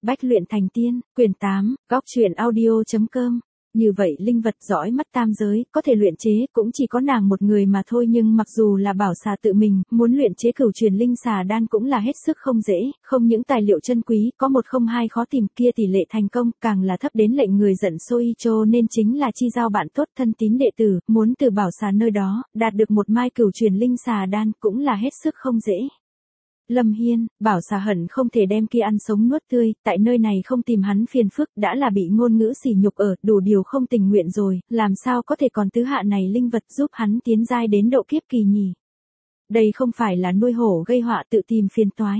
Bách luyện thành tiên, quyển 8, góc truyện audio.com. Như vậy linh vật dõi mắt tam giới, có thể luyện chế, cũng chỉ có nàng một người mà thôi, nhưng mặc dù là Bảo Xà tự mình, muốn luyện chế cửu truyền linh xà đan cũng là hết sức không dễ, không những tài liệu chân quý, có một không hai khó tìm kia tỷ lệ thành công, càng là thấp đến lệnh người giận sôi trô, nên chính là chi giao bạn tốt thân tín đệ tử, muốn từ Bảo Xà nơi đó, đạt được một mai cửu truyền linh xà đan cũng là hết sức không dễ. Lâm Hiên, Bảo Xà hận không thể đem kia ăn sống nuốt tươi, tại nơi này không tìm hắn phiền phức, đã là bị ngôn ngữ sỉ nhục ở, đủ điều không tình nguyện rồi, làm sao có thể còn tứ hạ này linh vật giúp hắn tiến giai đến độ kiếp kỳ nhỉ? Đây không phải là nuôi hổ gây họa tự tìm phiền toái.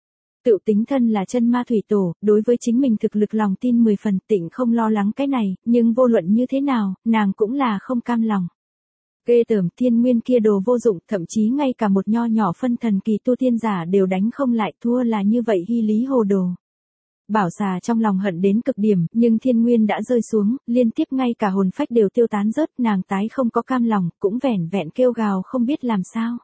Tự tính thân là chân ma thủy tổ, đối với chính mình thực lực lòng tin 10 phần, Tịnh không lo lắng cái này, nhưng vô luận như thế nào, nàng cũng là không cam lòng. Ghê tởm, thiên nguyên kia đồ vô dụng, thậm chí ngay cả một nho nhỏ phân thần kỳ tu tiên giả đều đánh không lại, thua là như vậy hy lý hồ đồ. Bảo Xà trong lòng hận đến cực điểm, nhưng thiên nguyên đã rơi xuống, liên tiếp ngay cả hồn phách đều tiêu tán rớt, nàng tái không có cam lòng, cũng vẻn vẹn kêu gào không biết làm sao.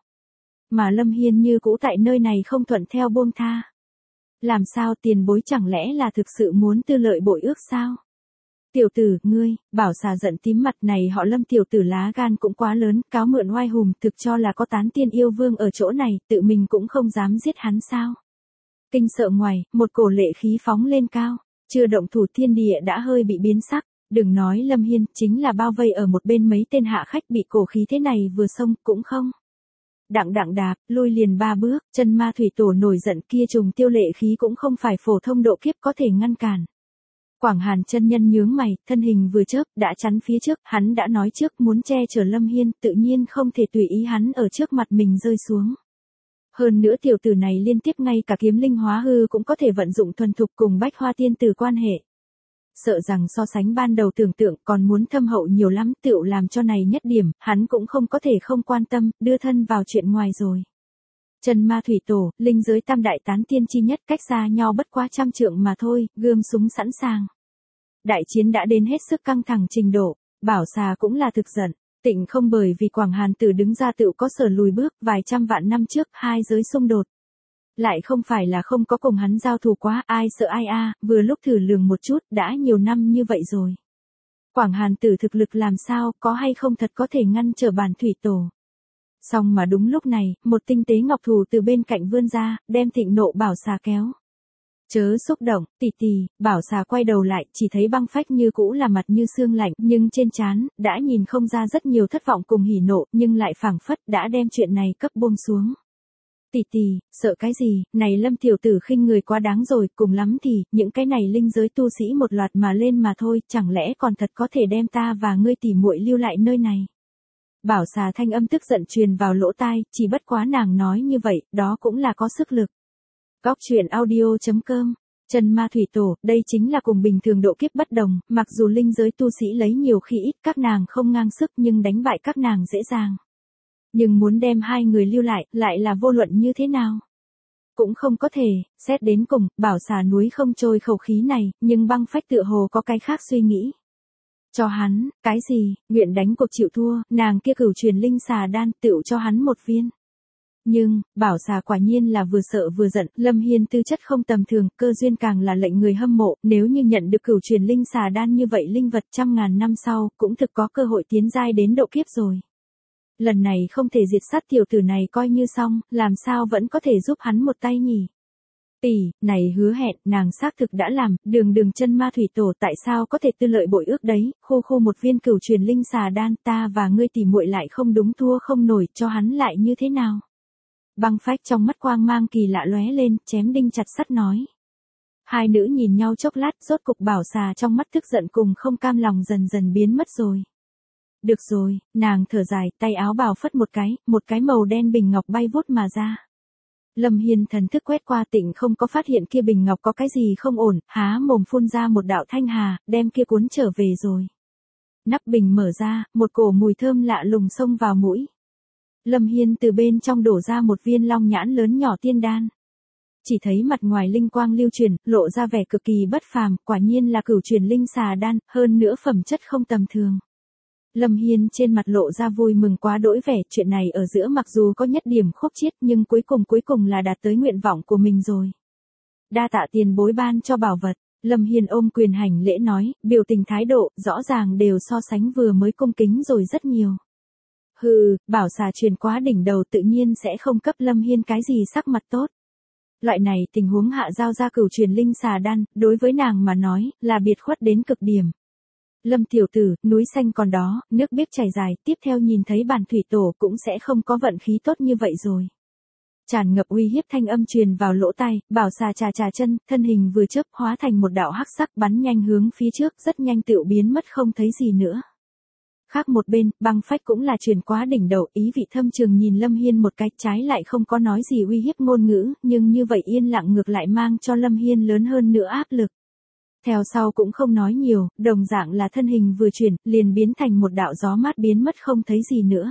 Mà Lâm Hiên như cũ tại nơi này không thuận theo buông tha. Làm sao, tiền bối chẳng lẽ là thực sự muốn tư lợi bội ước sao? Tiểu tử, ngươi, Bảo Xà giận tím mặt, này họ Lâm tiểu tử lá gan cũng quá lớn, cáo mượn oai hùng, thực cho là có tán tiên yêu vương ở chỗ này, tự mình cũng không dám giết hắn sao? Kinh sợ ngoài, một cổ lệ khí phóng lên cao, chưa động thủ thiên địa đã hơi bị biến sắc, đừng nói Lâm Hiên, chính là bao vây ở một bên mấy tên hạ khách bị cổ khí thế này vừa xông, cũng không. Đặng đặng đạp, lui liền 3 bước, chân ma thủy tổ nổi giận kia trùng tiêu lệ khí cũng không phải phổ thông độ kiếp có thể ngăn cản. Quảng Hàn chân nhân nhướng mày, thân hình vừa chớp, đã chắn phía trước, hắn đã nói trước muốn che chở Lâm Hiên, tự nhiên không thể tùy ý hắn ở trước mặt mình rơi xuống. Hơn nữa tiểu tử này liên tiếp ngay cả kiếm linh hóa hư cũng có thể vận dụng thuần thục cùng Bách Hoa tiên tử quan hệ. Sợ rằng so sánh ban đầu tưởng tượng còn muốn thâm hậu nhiều lắm, tựu làm cho này nhất điểm, hắn cũng không có thể không quan tâm, đưa thân vào chuyện ngoài rồi. Chân ma thủy tổ, linh giới tam đại tán tiên chi nhất, cách xa nhau bất quá 100 trượng mà thôi, gươm súng sẵn sàng. Đại chiến đã đến hết sức căng thẳng trình độ, Bảo Xà cũng là thực giận, Tịnh không bởi vì Quảng Hàn tử đứng ra tựu có sở lùi bước, vài trăm vạn năm trước, hai giới xung đột. Lại không phải là không có cùng hắn giao thủ quá, ai sợ ai a, vừa lúc thử lường một chút, đã nhiều năm như vậy rồi. Quảng Hàn tử thực lực làm sao, có hay không thật có thể ngăn trở bản thủy tổ. Xong mà đúng lúc này, một tinh tế ngọc thủ từ bên cạnh vươn ra, đem thịnh nộ Bảo Xà kéo. Chớ xúc động, tỷ tỷ, Bảo Xà quay đầu lại, chỉ thấy băng phách như cũ là mặt như xương lạnh, nhưng trên trán đã nhìn không ra rất nhiều thất vọng cùng hỉ nộ, nhưng lại phảng phất đã đem chuyện này cấp buông xuống. Tỷ tỷ, sợ cái gì, này Lâm tiểu tử khinh người quá đáng rồi, cùng lắm thì, những cái này linh giới tu sĩ một loạt mà lên mà thôi, chẳng lẽ còn thật có thể đem ta và ngươi tỷ muội lưu lại nơi này. Bảo Xà thanh âm tức giận truyền vào lỗ tai, chỉ bất quá nàng nói như vậy, đó cũng là có sức lực. Góc truyện audio.com. Chân ma thủy tổ, đây chính là cùng bình thường độ kiếp bất đồng, mặc dù linh giới tu sĩ lấy nhiều khi ít, các nàng không ngang sức nhưng đánh bại các nàng dễ dàng. Nhưng muốn đem hai người lưu lại là vô luận như thế nào? Cũng không có thể, xét đến cùng, Bảo Xà núi không trôi khẩu khí này, nhưng băng phách tựa hồ có cái khác suy nghĩ. Cho hắn, cái gì, nguyện đánh cuộc chịu thua, nàng kia cửu truyền linh xà đan tựu cho hắn một viên. Nhưng, Bảo Xà quả nhiên là vừa sợ vừa giận, Lâm Hiên tư chất không tầm thường, cơ duyên càng là lệnh người hâm mộ, nếu như nhận được cửu truyền linh xà đan như vậy linh vật 100.000 năm sau, cũng thực có cơ hội tiến giai đến độ kiếp rồi. Lần này không thể diệt sát tiểu tử này coi như xong, làm sao vẫn có thể giúp hắn một tay nhỉ? Tỷ, này hứa hẹn, nàng xác thực đã làm, đường chân ma thủy tổ tại sao có thể tư lợi bội ước đấy, khô một viên cửu truyền linh xà đan, ta và ngươi tỷ muội lại không đúng thua không nổi, cho hắn lại như thế nào? Băng phách trong mắt quang mang kỳ lạ lóe lên, chém đinh chặt sắt nói. Hai nữ nhìn nhau chốc lát, rốt cục Bảo Xà trong mắt tức giận cùng không cam lòng dần dần biến mất rồi. Được rồi, nàng thở dài, tay áo bào phất một cái màu đen bình ngọc bay vút mà ra. Lâm Hiên thần thức quét qua, Tịnh không có phát hiện kia bình ngọc có cái gì không ổn, há mồm phun ra một đạo thanh hà, đem kia cuốn trở về rồi. Nắp bình mở ra, một cổ mùi thơm lạ lùng xông vào mũi. Lâm Hiên từ bên trong đổ ra một viên long nhãn lớn nhỏ tiên đan. Chỉ thấy mặt ngoài linh quang lưu truyền, lộ ra vẻ cực kỳ bất phàm, quả nhiên là cửu truyền linh xà đan, hơn nữa phẩm chất không tầm thường. Lâm Hiên trên mặt lộ ra vui mừng quá đỗi vẻ, chuyện này ở giữa mặc dù có nhất điểm khúc chiết nhưng cuối cùng là đạt tới nguyện vọng của mình rồi. Đa tạ tiền bối ban cho bảo vật. Lâm Hiên ôm quyền hành lễ nói, biểu tình thái độ, rõ ràng đều so sánh vừa mới cung kính rồi rất nhiều. Hừ, bảo xà truyền quá đỉnh đầu tự nhiên sẽ không cấp Lâm Hiên cái gì sắc mặt tốt. Loại này tình huống hạ giao ra cửu truyền linh xà đan, đối với nàng mà nói, là biệt khuất đến cực điểm. Lâm tiểu tử, núi xanh còn đó, nước biếc chảy dài, tiếp theo nhìn thấy bản thủy tổ cũng sẽ không có vận khí tốt như vậy rồi. Tràn ngập uy hiếp thanh âm truyền vào lỗ tai, bảo xà trà chân, thân hình vừa chớp hóa thành một đạo hắc sắc bắn nhanh hướng phía trước, rất nhanh tựu biến mất không thấy gì nữa. Khác một bên, băng phách cũng là truyền quá đỉnh đầu, ý vị thâm trường nhìn Lâm Hiên một cái, trái lại không có nói gì uy hiếp ngôn ngữ, nhưng như vậy yên lặng ngược lại mang cho Lâm Hiên lớn hơn nữa áp lực. Theo sau cũng không nói nhiều, đồng dạng là thân hình vừa chuyển, liền biến thành một đạo gió mát biến mất không thấy gì nữa.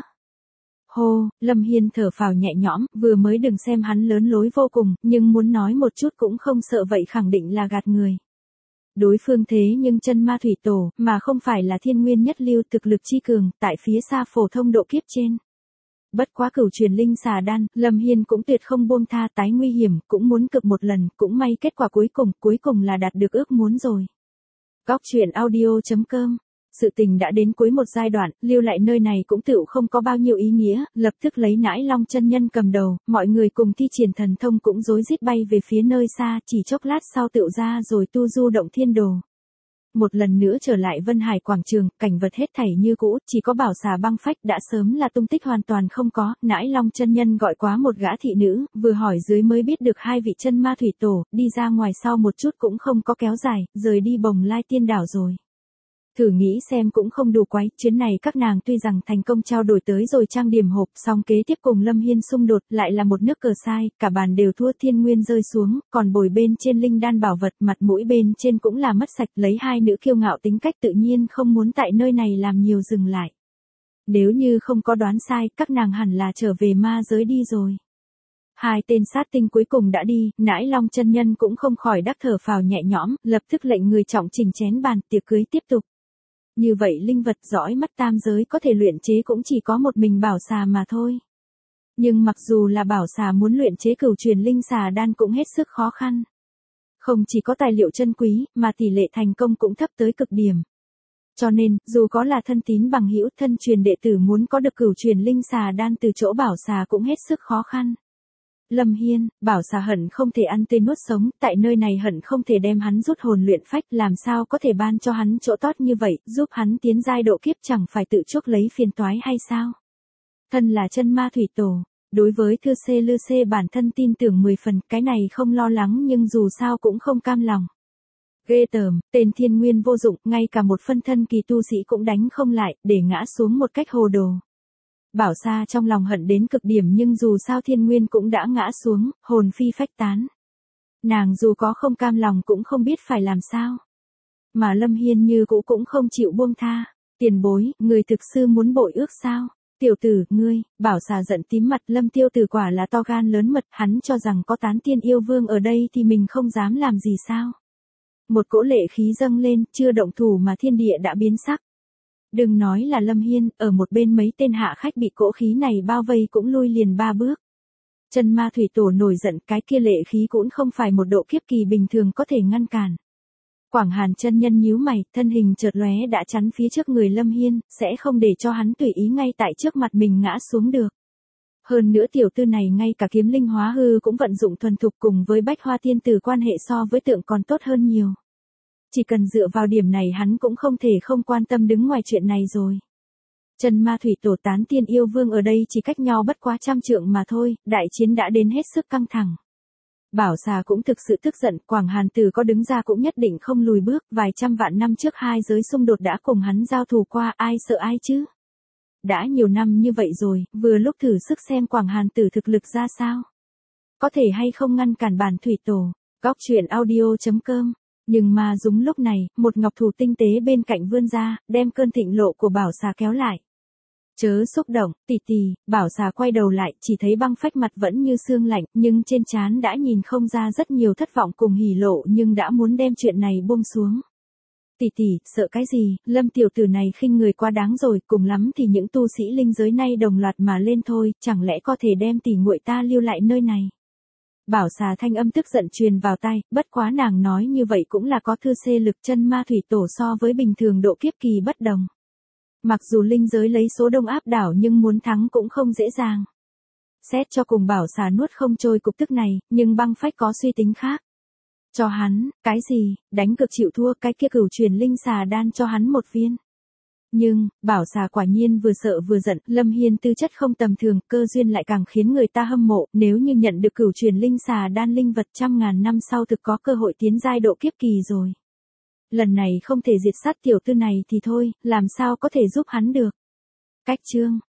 Hô, Lâm Hiên thở phào nhẹ nhõm, vừa mới đừng xem hắn lớn lối vô cùng, nhưng muốn nói một chút cũng không sợ vậy khẳng định là gạt người. Đối phương thế nhưng chân ma thủy tổ, mà không phải là thiên nguyên nhất lưu thực lực chi cường, tại phía xa phổ thông độ kiếp trên. Bất quá cửu truyền linh xà đan, Lâm Hiên cũng tuyệt không buông tha, tái nguy hiểm, cũng muốn cực một lần, cũng may kết quả cuối cùng là đạt được ước muốn rồi. Góc truyện audio.com. Sự tình đã đến cuối một giai đoạn, lưu lại nơi này cũng tựu không có bao nhiêu ý nghĩa, lập tức lấy Nãi Long chân nhân cầm đầu, mọi người cùng thi triển thần thông cũng rối rít bay về phía nơi xa, chỉ chốc lát sau tựu ra rồi tu du động thiên đồ. Một lần nữa trở lại Vân Hải quảng trường, cảnh vật hết thảy như cũ, chỉ có bảo xà băng phách đã sớm là tung tích hoàn toàn không có, Nãi Long chân nhân gọi quá một gã thị nữ, vừa hỏi dưới mới biết được hai vị chân ma thủy tổ, đi ra ngoài sau một chút cũng không có kéo dài, rời đi Bồng Lai Tiên đảo rồi. Thử nghĩ xem cũng không đủ quái, chuyến này các nàng tuy rằng thành công trao đổi tới rồi trang điểm hộp, song kế tiếp cùng Lâm Hiên xung đột, lại là một nước cờ sai, cả bàn đều thua thiên nguyên rơi xuống, còn bồi bên trên linh đan bảo vật, mặt mũi bên trên cũng là mất sạch, lấy hai nữ kiêu ngạo tính cách tự nhiên không muốn tại nơi này làm nhiều dừng lại. Nếu như không có đoán sai, các nàng hẳn là trở về ma giới đi rồi. Hai tên sát tinh cuối cùng đã đi, Nãi Long chân nhân cũng không khỏi đắc thở phào nhẹ nhõm, lập tức lệnh người trọng trình chén bàn, tiệc cưới tiếp tục. Như vậy linh vật giỏi mắt tam giới có thể luyện chế cũng chỉ có một mình bảo xà mà thôi. Nhưng mặc dù là bảo xà muốn luyện chế cửu truyền linh xà đan cũng hết sức khó khăn. Không chỉ có tài liệu chân quý, mà tỷ lệ thành công cũng thấp tới cực điểm. Cho nên, dù có là thân tín bằng hữu thân truyền đệ tử muốn có được cửu truyền linh xà đan từ chỗ bảo xà cũng hết sức khó khăn. Lâm Hiên, bảo xà hận không thể ăn tươi nuốt sống, tại nơi này hận không thể đem hắn rút hồn luyện phách, làm sao có thể ban cho hắn chỗ tốt như vậy, giúp hắn tiến giai độ kiếp chẳng phải tự chuốc lấy phiền toái hay sao? Thân là chân ma thủy tổ, đối với Thư Xê Lư Xê bản thân tin tưởng 10 phần, cái này không lo lắng nhưng dù sao cũng không cam lòng. Ghê tởm, tên thiên nguyên vô dụng, ngay cả một phân thân kỳ tu sĩ cũng đánh không lại, để ngã xuống một cách hồ đồ. Bảo Sa trong lòng hận đến cực điểm nhưng dù sao thiên nguyên cũng đã ngã xuống, hồn phi phách tán. Nàng dù có không cam lòng cũng không biết phải làm sao. Mà Lâm Hiên như cũ cũng không chịu buông tha. Tiền bối, người thực sư muốn bội ước sao? Tiểu tử, ngươi, Bảo Sa giận tím mặt, Lâm Tiêu Tử quả là to gan lớn mật, hắn cho rằng có tán tiên yêu vương ở đây thì mình không dám làm gì sao? Một cỗ lệ khí dâng lên, chưa động thủ mà thiên địa đã biến sắc. Đừng nói là Lâm Hiên, ở một bên mấy tên hạ khách bị cỗ khí này bao vây cũng lui liền 3 bước. Chân ma thủy tổ nổi giận, cái kia lệ khí cũng không phải một độ kiếp kỳ bình thường có thể ngăn cản. Quảng Hàn chân nhân nhíu mày, thân hình chợt lóe đã chắn phía trước người Lâm Hiên, sẽ không để cho hắn tùy ý ngay tại trước mặt mình ngã xuống được. Hơn nữa tiểu tư này ngay cả kiếm linh hóa hư cũng vận dụng thuần thục, cùng với Bách Hoa Tiên Tử quan hệ so với tượng còn tốt hơn nhiều. Chỉ cần dựa vào điểm này hắn cũng không thể không quan tâm đứng ngoài chuyện này rồi. Chân ma thủy tổ tán tiên yêu vương ở đây chỉ cách nhau bất quá 100 trượng mà thôi, đại chiến đã đến hết sức căng thẳng. Bảo Xà cũng thực sự tức giận, Quảng Hàn Tử có đứng ra cũng nhất định không lùi bước, vài trăm vạn năm trước hai giới xung đột đã cùng hắn giao thủ qua, ai sợ ai chứ? Đã nhiều năm như vậy rồi, vừa lúc thử sức xem Quảng Hàn Tử thực lực ra sao. Có thể hay không ngăn cản bản thủy tổ. Góc truyện audio.com. Nhưng mà đúng lúc này, một ngọc thủ tinh tế bên cạnh vươn ra, đem cơn thịnh lộ của Bảo Xà kéo lại. Chớ xúc động, tỷ tỷ, Bảo Xà quay đầu lại, chỉ thấy băng phách mặt vẫn như xương lạnh, nhưng trên trán đã nhìn không ra rất nhiều thất vọng cùng hỉ lộ, nhưng đã muốn đem chuyện này buông xuống. Tỷ tỷ, sợ cái gì, Lâm tiểu tử này khinh người quá đáng rồi, cùng lắm thì những tu sĩ linh giới nay đồng loạt mà lên thôi, chẳng lẽ có thể đem tỷ muội ta lưu lại nơi này. Bảo xà thanh âm tức giận truyền vào tai, bất quá nàng nói như vậy cũng là có thư xê lực chân ma thủy tổ so với bình thường độ kiếp kỳ bất đồng. Mặc dù linh giới lấy số đông áp đảo nhưng muốn thắng cũng không dễ dàng. Xét cho cùng bảo xà nuốt không trôi cục tức này, nhưng băng phách có suy tính khác. Cho hắn, cái gì, đánh cực chịu thua, cái kia cửu truyền linh xà đan cho hắn một viên. Nhưng, bảo xà quả nhiên vừa sợ vừa giận, Lâm Hiên tư chất không tầm thường, cơ duyên lại càng khiến người ta hâm mộ, nếu như nhận được cửu truyền linh xà đan linh vật 100.000 năm sau thực có cơ hội tiến giai độ kiếp kỳ rồi. Lần này không thể diệt sát tiểu tư này thì thôi, làm sao có thể giúp hắn được. Cách chương